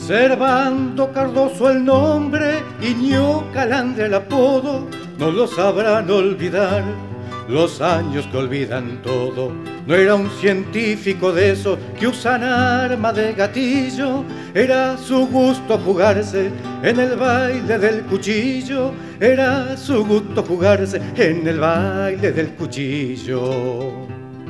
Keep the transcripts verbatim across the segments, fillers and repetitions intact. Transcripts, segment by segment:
Servando Cardoso el nombre y Ño Calandria el apodo, no lo sabrán olvidar los años que olvidan todo. No era un científico de esos que usan arma de gatillo, era su gusto jugarse en el baile del cuchillo, era su gusto jugarse en el baile del cuchillo.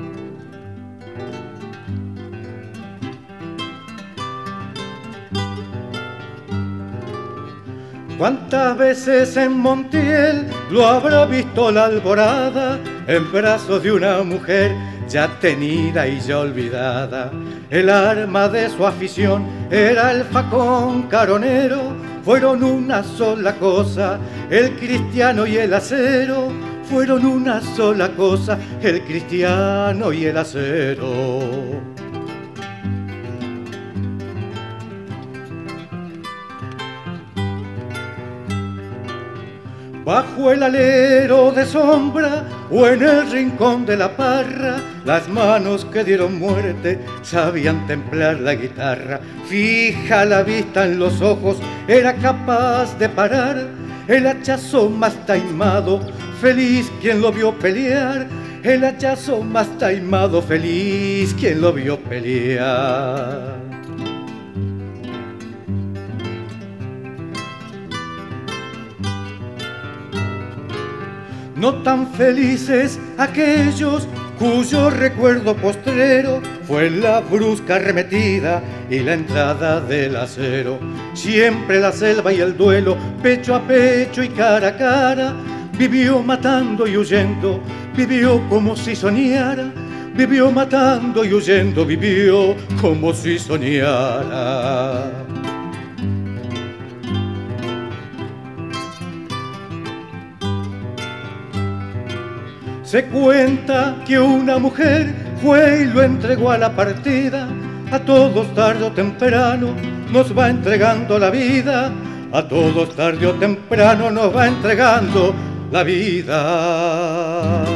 ¿Cuántas veces en Montiel lo habrá visto la alborada en brazos de una mujer ya tenida y ya olvidada? El arma de su afición era el facón caronero, fueron una sola cosa, el cristiano y el acero, fueron una sola cosa, el cristiano y el acero. Bajo el alero de sombra o en el rincón de la parra, las manos que dieron muerte sabían templar la guitarra. Fija la vista en los ojos, era capaz de parar el hachazo más taimado, feliz quien lo vio pelear. El hachazo más taimado, feliz quien lo vio pelear. No tan felices aquellos cuyo recuerdo postrero fue la brusca arremetida y la entrada del acero. Siempre la selva y el duelo, pecho a pecho y cara a cara, vivió matando y huyendo, vivió como si soñara, vivió matando y huyendo, vivió como si soñara. Se cuenta que una mujer fue y lo entregó a la partida. A todos tarde o temprano nos va entregando la vida. A todos tarde o temprano nos va entregando la vida.